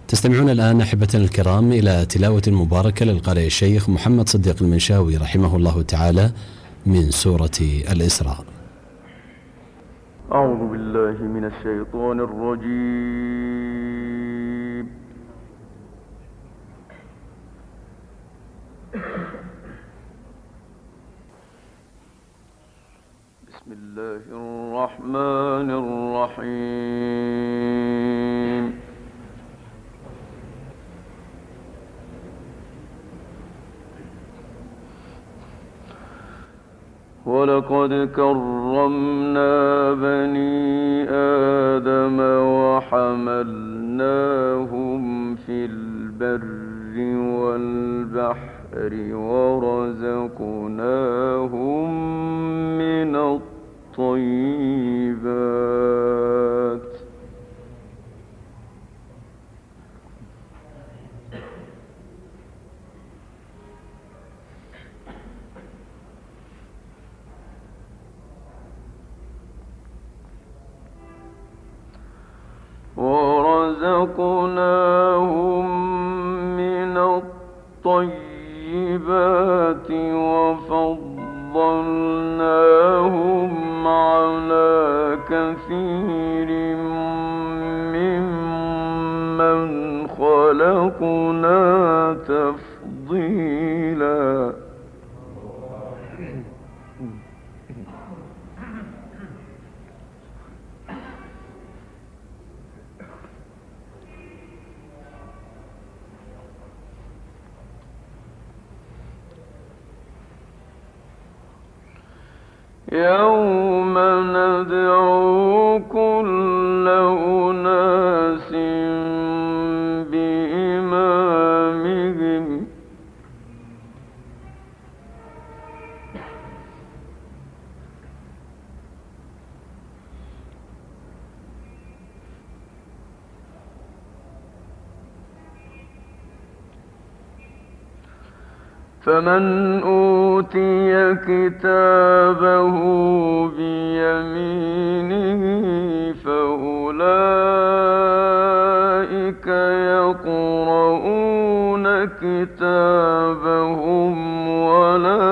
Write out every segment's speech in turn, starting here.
تستمعون الآن أحبتنا الكرام إلى تلاوة مباركة للقارئ الشيخ محمد صديق المنشاوي رحمه الله تعالى من سورة الإسراء. أعوذ بالله من الشيطان الرجيم. بسم الله الرحمن الرحيم. ولقد كرمنا بني آدم وحملناهم في البر والبحر ورزقناهم من الطيبات وفضلناهم على كثير ممن خلقنا تفضيلا. يوم ندعو كل أناس بإمامهم فمن أوتي كتابه بيمينه فأولئك يقرؤون كتابهم ولا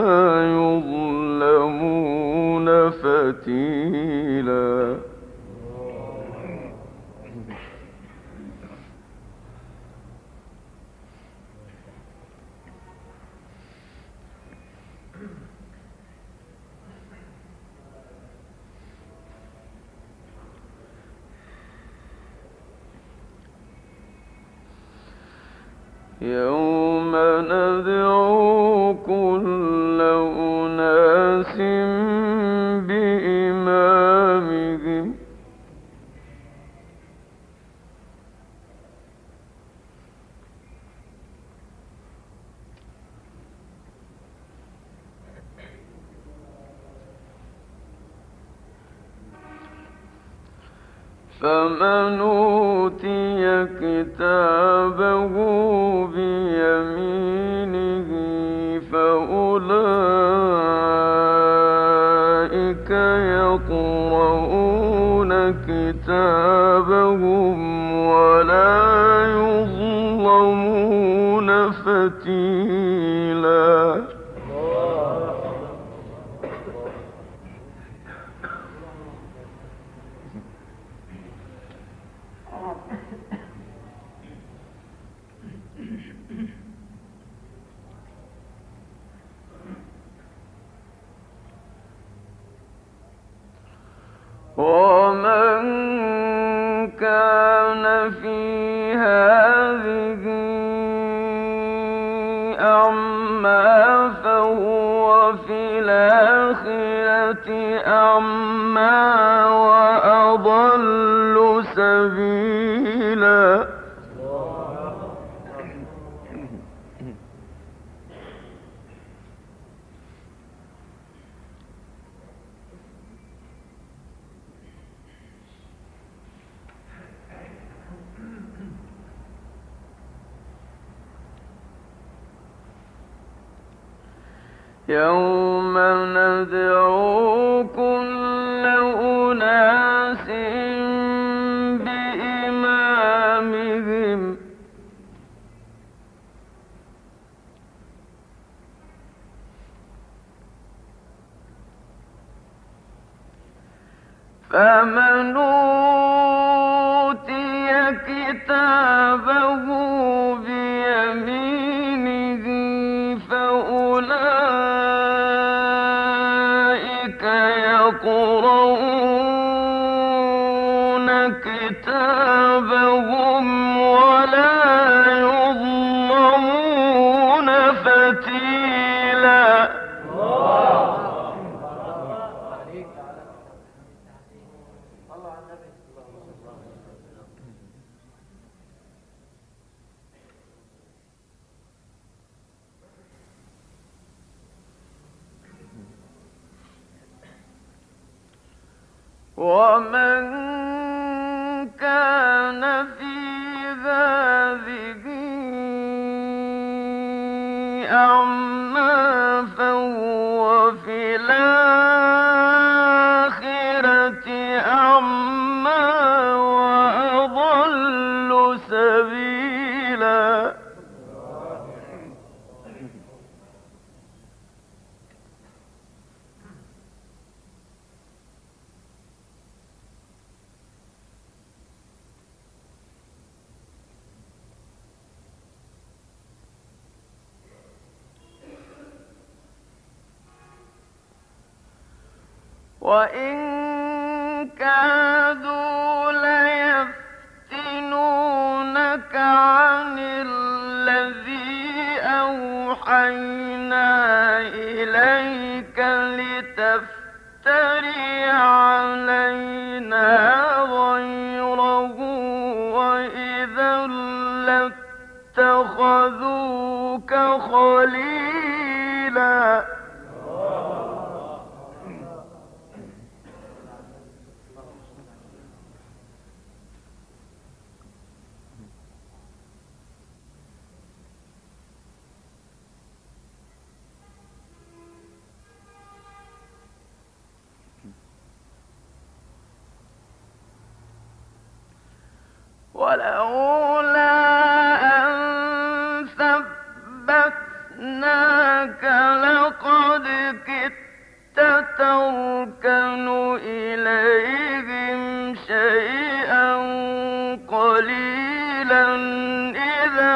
يظلمون فتيلا. يوم ندعو كل أناس بإمامهم فمن أوتي كتابه بيمينه فأولئك يقرؤون كتابهم ولا يظلمون فتيلا. ومن كان في هذه أعمى فهو في الآخرة أعمى وأضل سبيلا. يوم ندعو كل أناس بإمامهم فمن أوتي كتابه بيمينه فأولئك يقرؤون كتابهم ولا يظلمون فتيلا. ومن كان في هذه أعمى فهو في الآخرة أعمى وأضل سبيلا. وإن كادوا ليفتنونك عن الذي أوحينا إليك لتفتري علينا غيره وإذا لاتخذوك خليلا. ولولا أن ثبتناك لقد كدت تركن إليهم شيئا قليلا إذا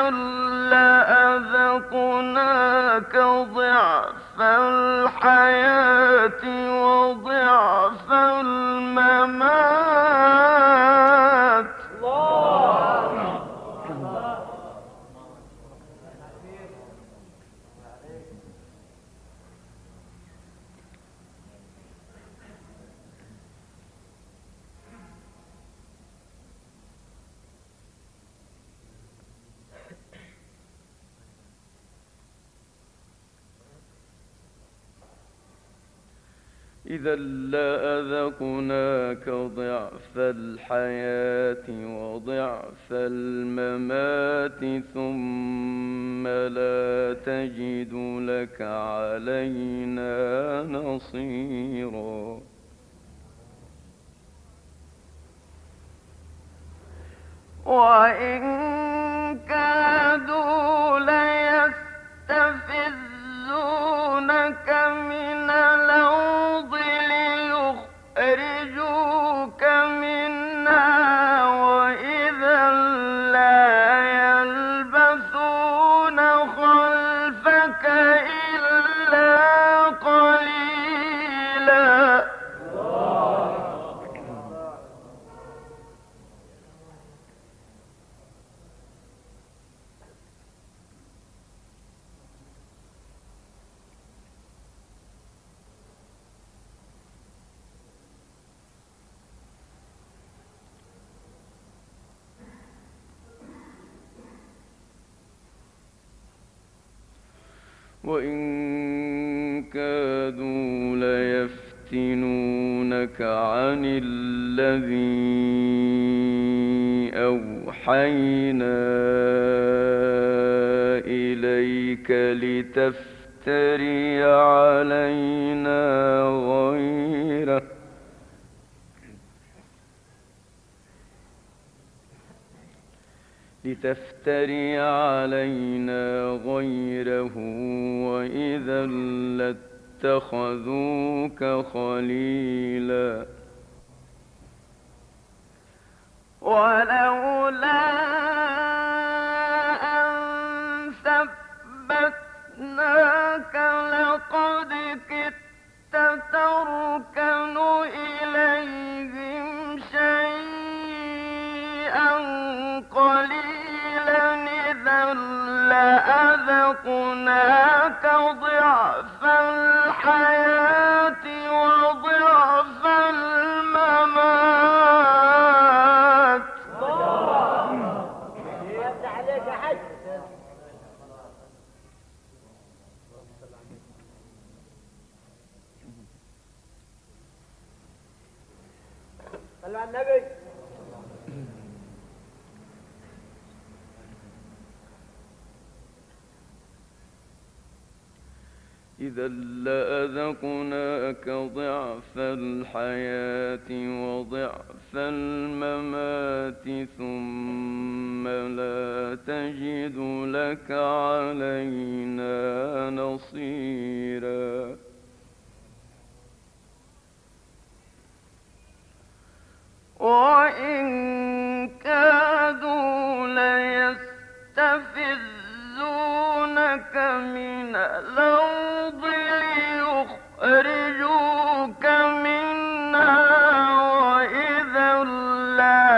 لأذقناك ضعف الحياة وضعف الممات. إذا لأذقناك ضعف الحياة وضعف الممات ثم لا تجد لك علينا نصيرا. وإن كادوا ليستفزونك من الأرض ليخرجوك منها وإذا لا يلبثون خلفك إلا قليلا. وإن كادوا ليفتنونك عن الذي أوحينا إليك لتفتري علينا غيره وإذا لاتخذوك خليلا. ولولا أن ثبتناك لقد كدت تركن إليهم شيئا قليلا إذا لأذقناك ضعف الحياة وضعف الممات. صلوا على النبي. إذا لأذقناك ضعف الحياة وضعف الممات ثم لا تجد لك علينا نصيرا. وإن كادوا ليستفزونك من الأرض ليخرجوك منها وإذا لا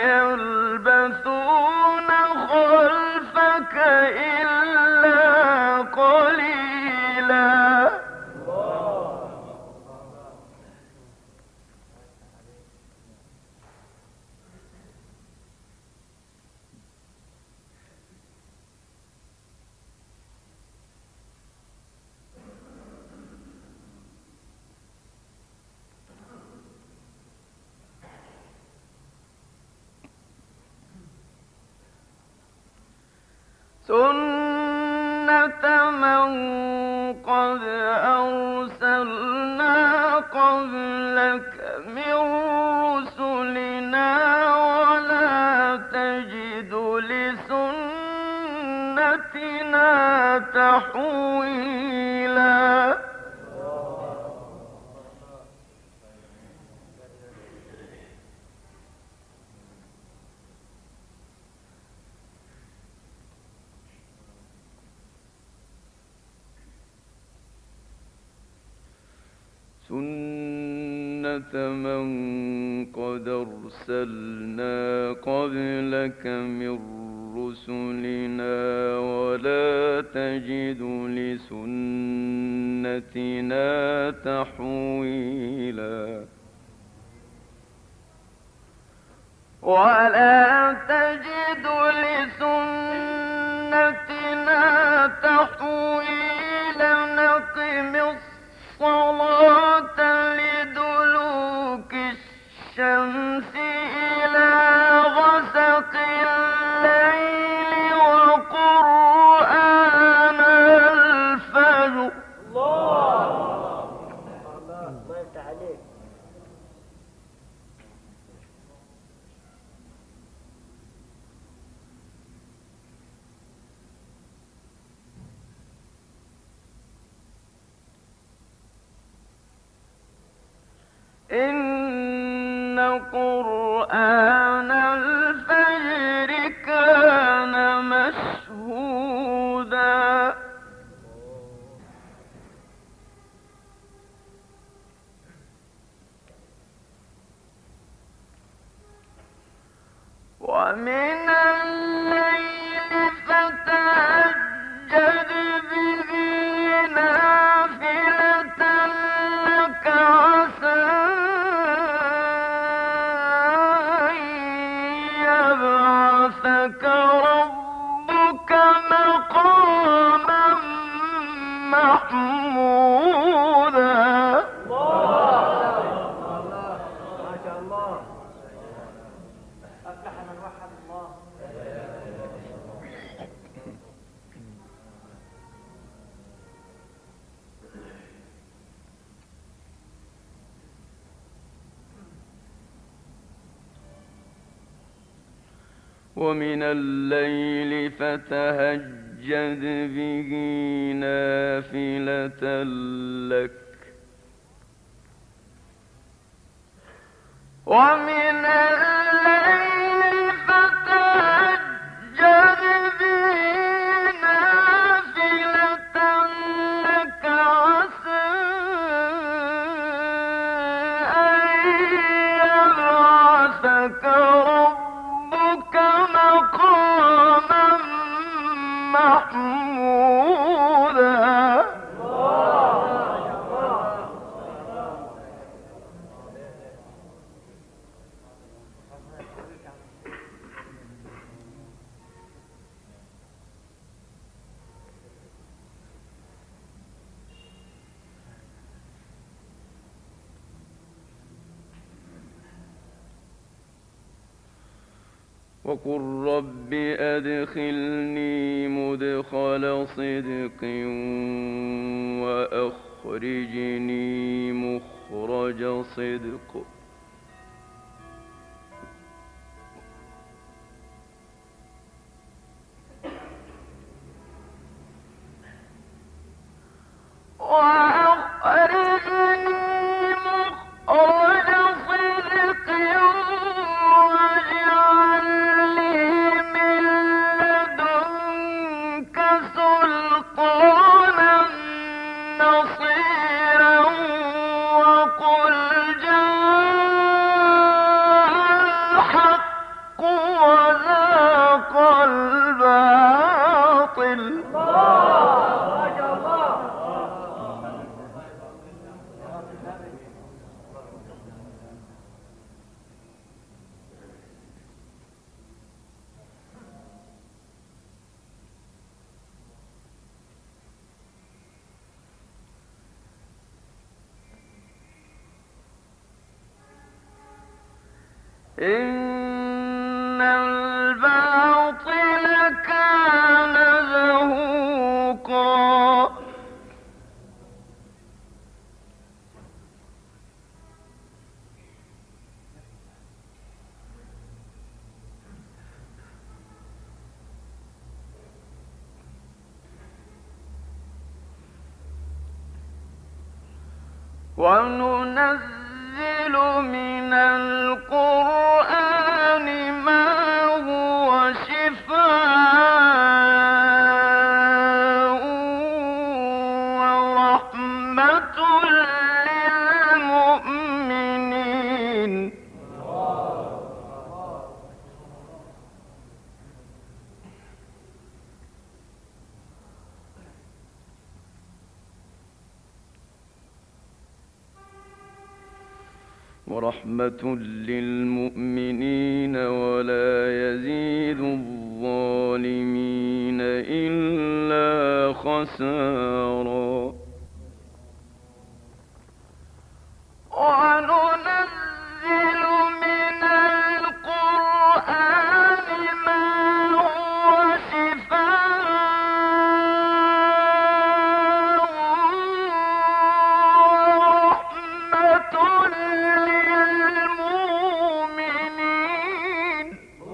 يلبثون خلفك إلا قليلا. سنة من قد أرسلنا قبلك من رسلنا ولا تجد لسنتنا تحويلا. سنة من قد أرسلنا قبلك من رسلنا ولا تجد لسنتنا تحويلا. ولا تجد لسنتنا تحويلا. نقم الصلاة لدلوك الشمس إلى غسق الليل وقرآن الفجر. الله يفتح عليك. إن قرآن الفجر كان مشهودا. ومن الليل فتهجد به نافلة لك عسى أن يبعثك ربك مقاما محمودا. ما شاء الله. أفلح من وحد الله. ومن الليل فتهجد به نافلة لك. ومن الليل وقل رب أدخلني مدخل صدق وأخرجني مخرج صدق. إن الباطل كان زهوقا. وننزل من القرآن ما هو شفاء ورحمة للمؤمنين. ورحمة للمؤمنين ولا يزيد الظالمين إلا خسارا. وننزل من القرآن ما هو شفاء ورحمة للمؤمنين.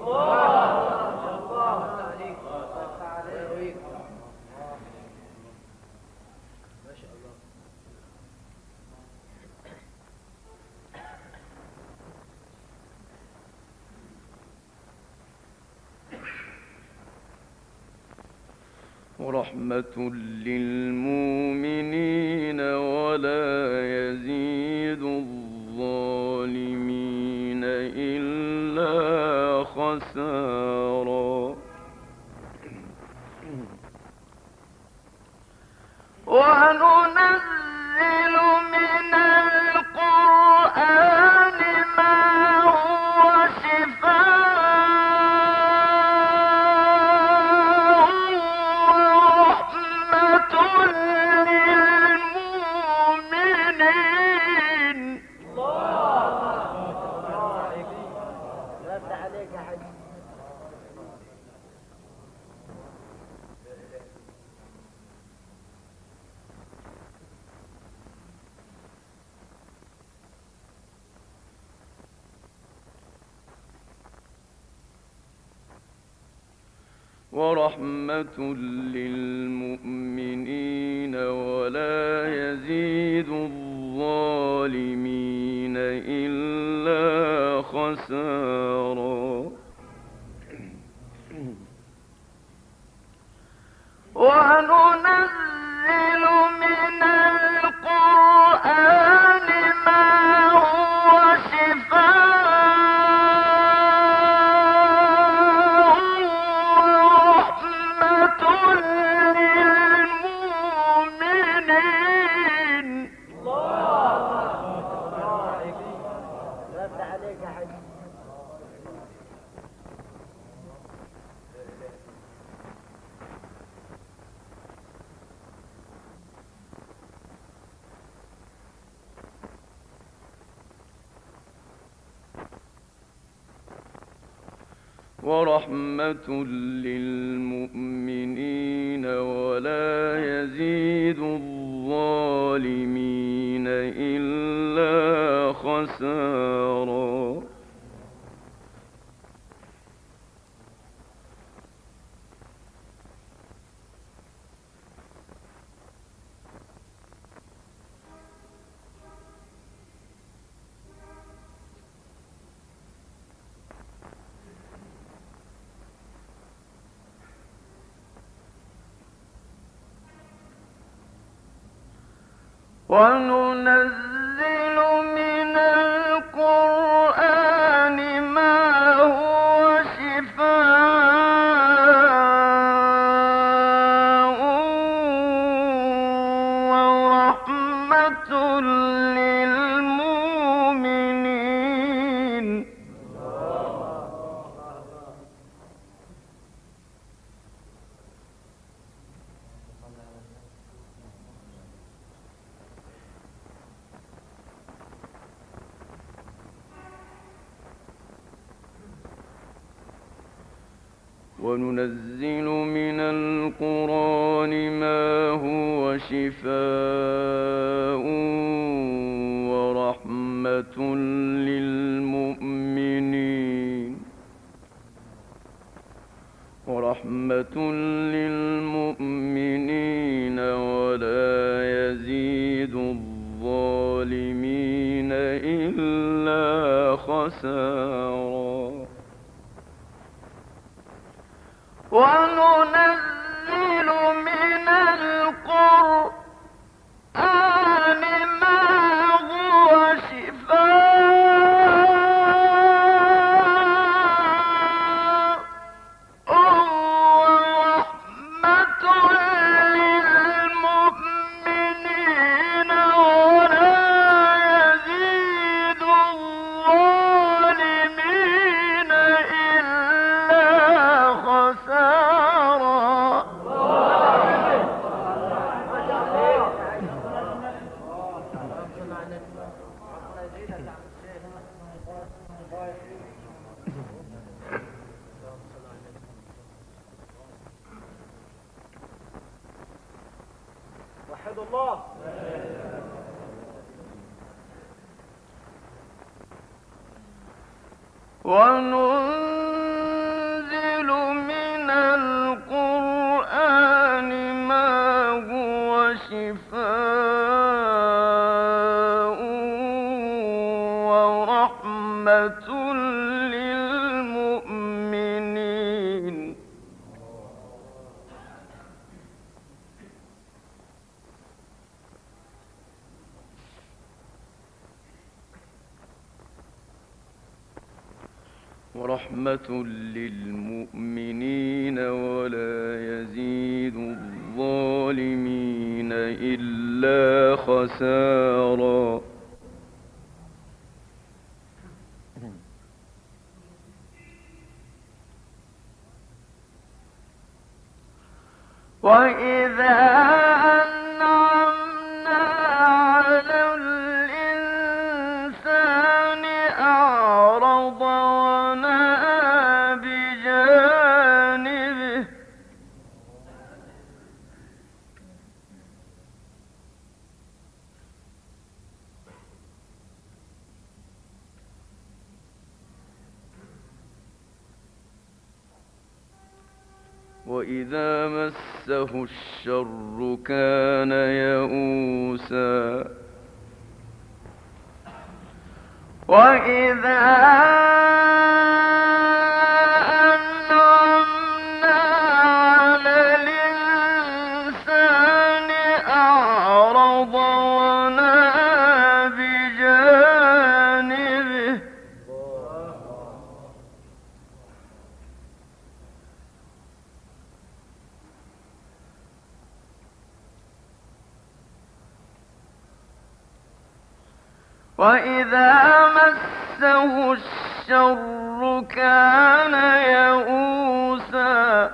ورحمة للمؤمنين ولا يزيد الظالمين إلا خسارا. وننزل من القرآن ما هو شفاء ورحمة للمؤمنين. رد عليك يا حاج. ورحمة للمؤمنين ولا يزيد الظالمين إلا خسارا. وننزل من القرآن ما هو شفاء ورحمة للمؤمنين. رد عليك يا حاج. ورحمة للمؤمنين ولا يزيد الظالمين إلا خسارا. وننزل من القرآن ما هو شفاء ورحمة للمؤمنين. وننزل من القرآن ما هو شفاء ورحمة للمؤمنين ولا يزيد الظالمين إلا خسارا. وننزل من القرآن ما هو شفاء ورحمة للمؤمنين ولا يزيد الظالمين إلا خسارا. وحد الله. وننزل من القرآن ما هو شفاء ورحمة للمؤمنين ولا يزيد الظالمين إلا خسارا. وإذا أنعمنا على الإنسان أعرض ونأى بجانبه وإذا مسه الشر كان يئوسا. وإذا أنعمنا على الإنسان أعرض ونأى بجانبه وإذا مسه الشر كان يئوسا.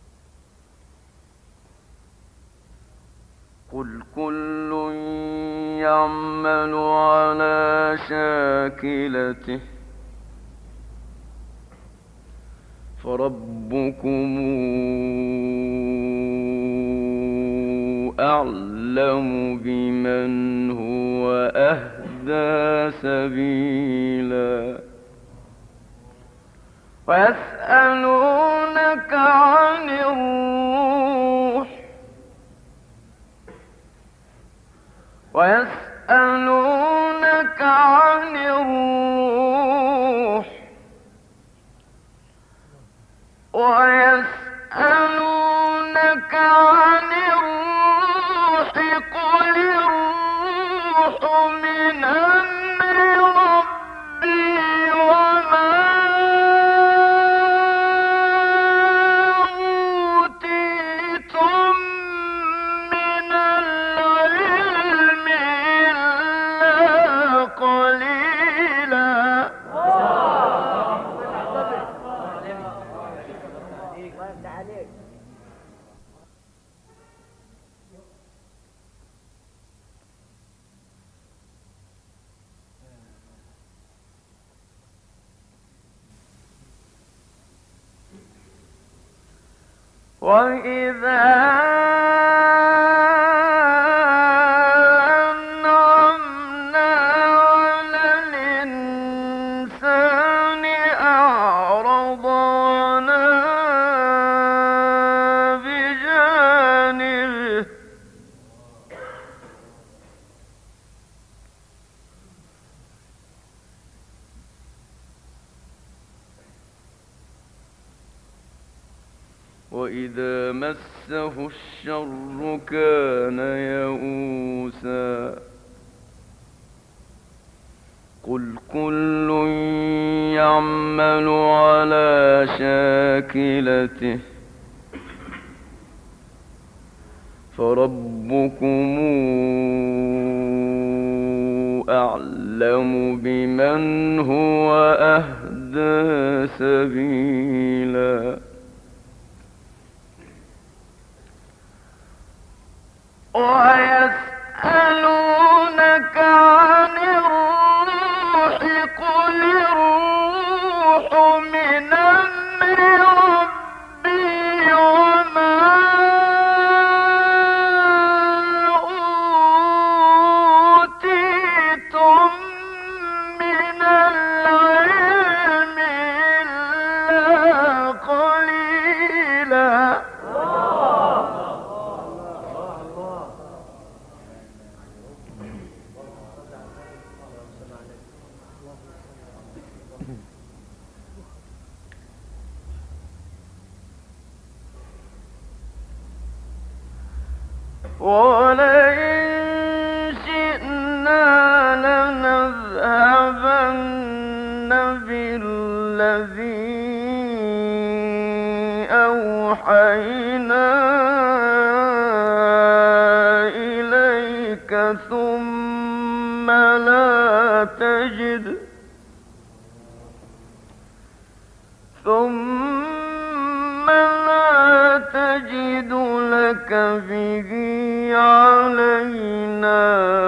قل كل يعمل على شاكلته فربكم أعلم بمن هو أهدى سبيلا ويسألونك عن الروح قل الروح من أمر ربي وما أوتيتم من العلم إلا قليلا. وإذا أنعمنا على الإنسان أعرض ونأى بجانبه وإذا مسه الشر كان يئوسا قل كل يعمل على شاكلته فربكم أعلم بمن هو أهدى سبيلا. ويسألونك عن الروح قل الروح من أمر ربي وما أوتيتم من العلم إلا قليلا. ولئن شئنا لنذهبن بالذي أوحينا إليك ثم لا تجد لك به علينا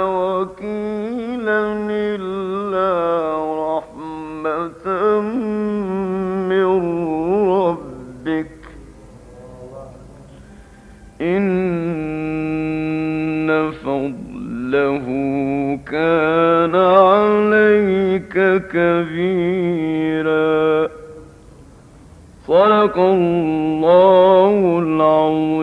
وكيلا إلا رحمة من ربك إن فضله كان عليك كبيرا. صدق الله العظيم.